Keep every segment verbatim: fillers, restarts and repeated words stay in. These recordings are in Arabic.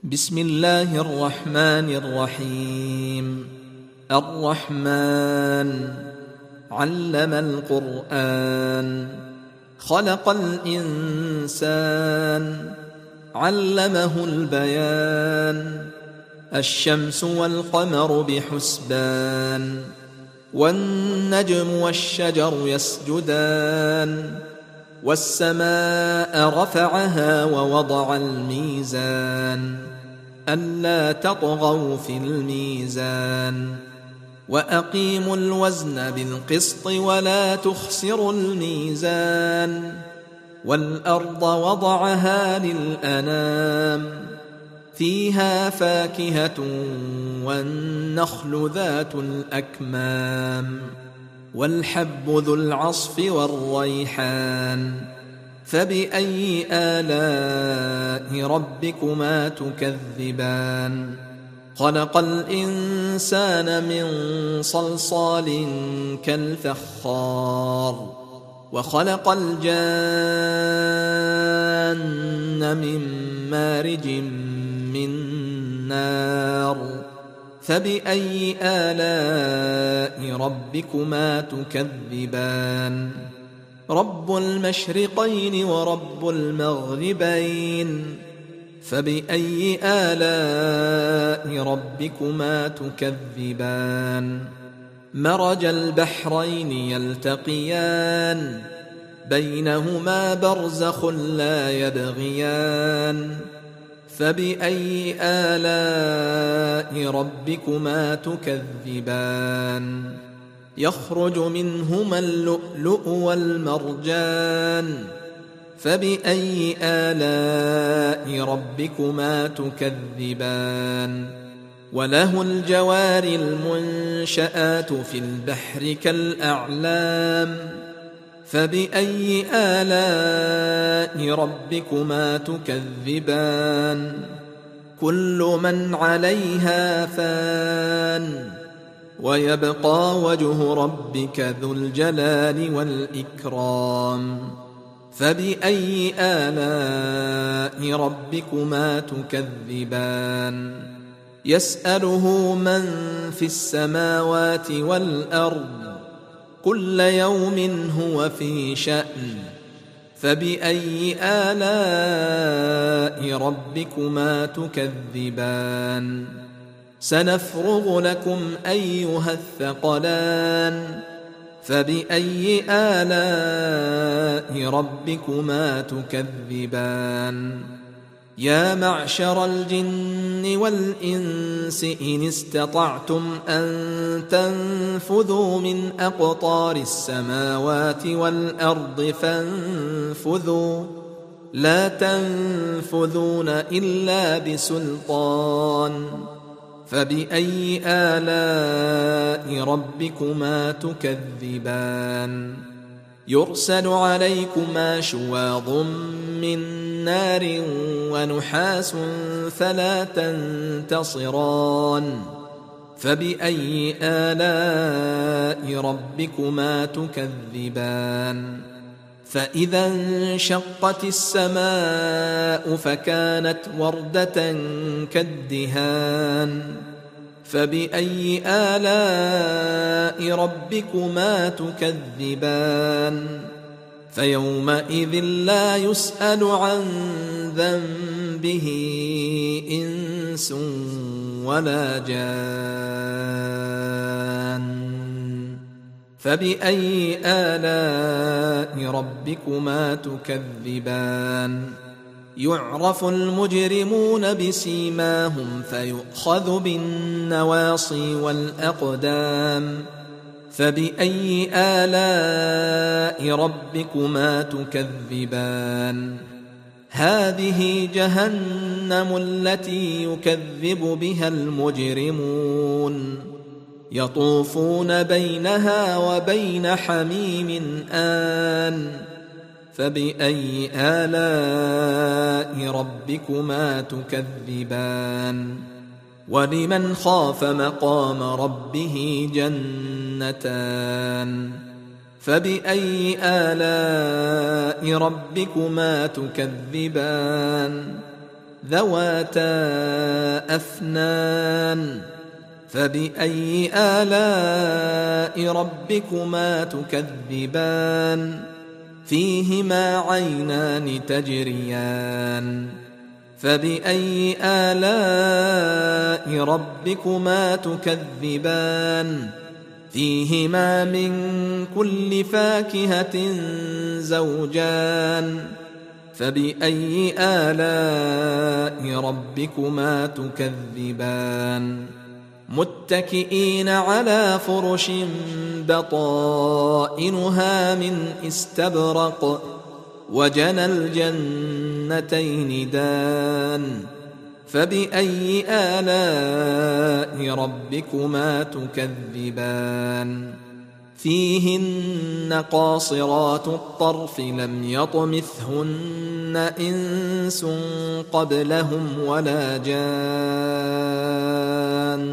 بسم الله الرحمن الرحيم. الرحمن علم القرآن، خلق الإنسان، علمه البيان. الشمس والقمر بحسبان، والنجم والشجر يسجدان. والسماء رفعها ووضع الميزان، ألا تطغوا في الميزان. وأقيموا الوزن بالقسط ولا تخسروا الميزان. والأرض وضعها للأنام، فيها فاكهة والنخل ذات الأكمام، والحب ذو العصف والريحان. فبأي آلاء ربكما تكذبان؟ خلق الإنسان من صلصال كالفخار، وخلق الجان من مارج من نار. فبأي آلاء ربكما تكذبان؟ رب المشرقين ورب المغربين، فبأي آلاء ربكما تكذبان؟ مرج البحرين يلتقيان، بينهما برزخ لا يبغيان. فبأي آلاء ربكما تكذبان؟ يخرج منهما اللؤلؤ والمرجان. فبأي آلاء ربكما تكذبان؟ وله الجوار المنشآت في البحر كالأعلام. فبأي آلاء ربكما تكذبان؟ كل من عليها فان، ويبقى وجه ربك ذو الجلال والإكرام. فبأي آلاء ربكما تكذبان؟ يسأله من في السماوات والأرض، كل يوم هو في شأن. فبأي آلاء ربكما تكذبان؟ سنفرغ لكم أيها الثقلان. فبأي آلاء ربكما تكذبان؟ يا معشر الجن والإنس إن استطعتم أن تنفذوا من أقطار السماوات والأرض فانفذوا، لا تنفذون إلا بسلطان. فبأي آلاء ربكما تكذبان؟ يرسل عليكما شواظ من نار ونحاس فلا تنتصران. فبأي آلاء ربكما تكذبان؟ فإذا انشقت السماء فكانت وردة كالدهان. فبأي آلاء ربكما تكذبان؟ فيومئذ لا يسأل عن ذنبه إنس ولا جان. فبأي آلاء ربكما تكذبان؟ يعرف المجرمون بسيماهم فيؤخذ بالنواصي والأقدام. فبأي آلاء ربكما تكذبان؟ هذه جهنم التي يكذب بها المجرمون، يطوفون بينها وبين حميم آن. فبأي آلاء ربكما تكذبان؟ ولمن خاف مقام ربه جنتان. فبأي آلاء ربكما تكذبان؟ ذواتا أفنان فبأي آلاء ربكما تكذبان فيهما عينان تجريان فبأي آلاء ربكما تكذبان فيهما من كل فاكهة زوجان فبأي آلاء ربكما تكذبان متكئين على فرش بطائنها من استبرق وجنى الجنتين دان فبأي آلاء ربكما تكذبان فيهن قاصرات الطرف لم يطمثهن إنس قبلهم ولا جان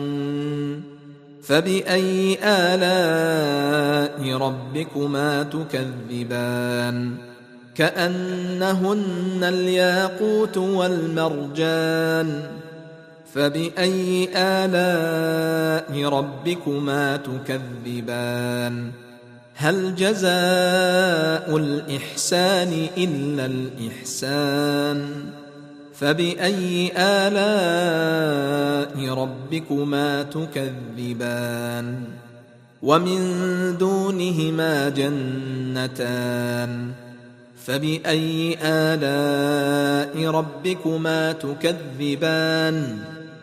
فبأي آلاء ربكما تكذبان كأنهن الياقوت والمرجان فبأي آلاء ربكما تكذبان هل جزاء الإحسان إلا الإحسان فبأي آلاء ربكما تكذبان ومن دونهما جنتان فبأي آلاء ربكما تكذبان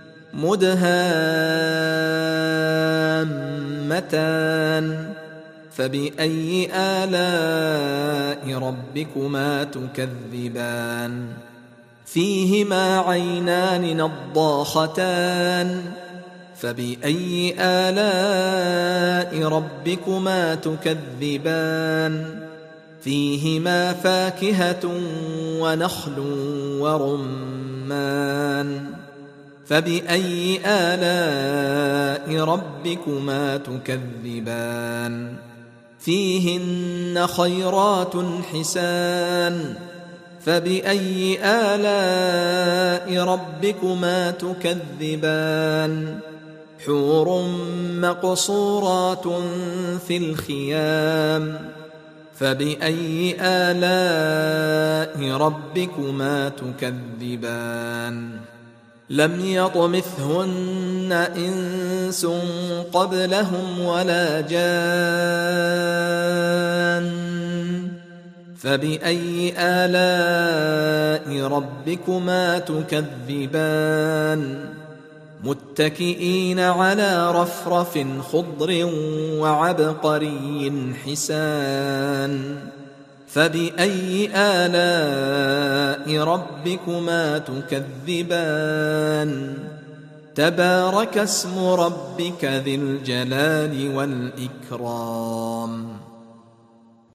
مدهامتان فبأي آلاء ربكما تكذبان فيهما عينان نضاختان فبأي آلاء ربكما تكذبان فيهما فاكهة ونخل ورمان فبأي آلاء ربكما تكذبان فيهن خيرات حسان فبأي آلاء ربكما تكذبان حور مقصورات في الخيام فبأي آلاء ربكما تكذبان لم يطمثهن إنس قبلهم ولا جان فبأي آلاء ربكما تكذبان متكئين على رفرف خضر وعبقري حسان فبأي آلاء ربكما تكذبان تبارك اسم ربك ذي الجلال والإكرام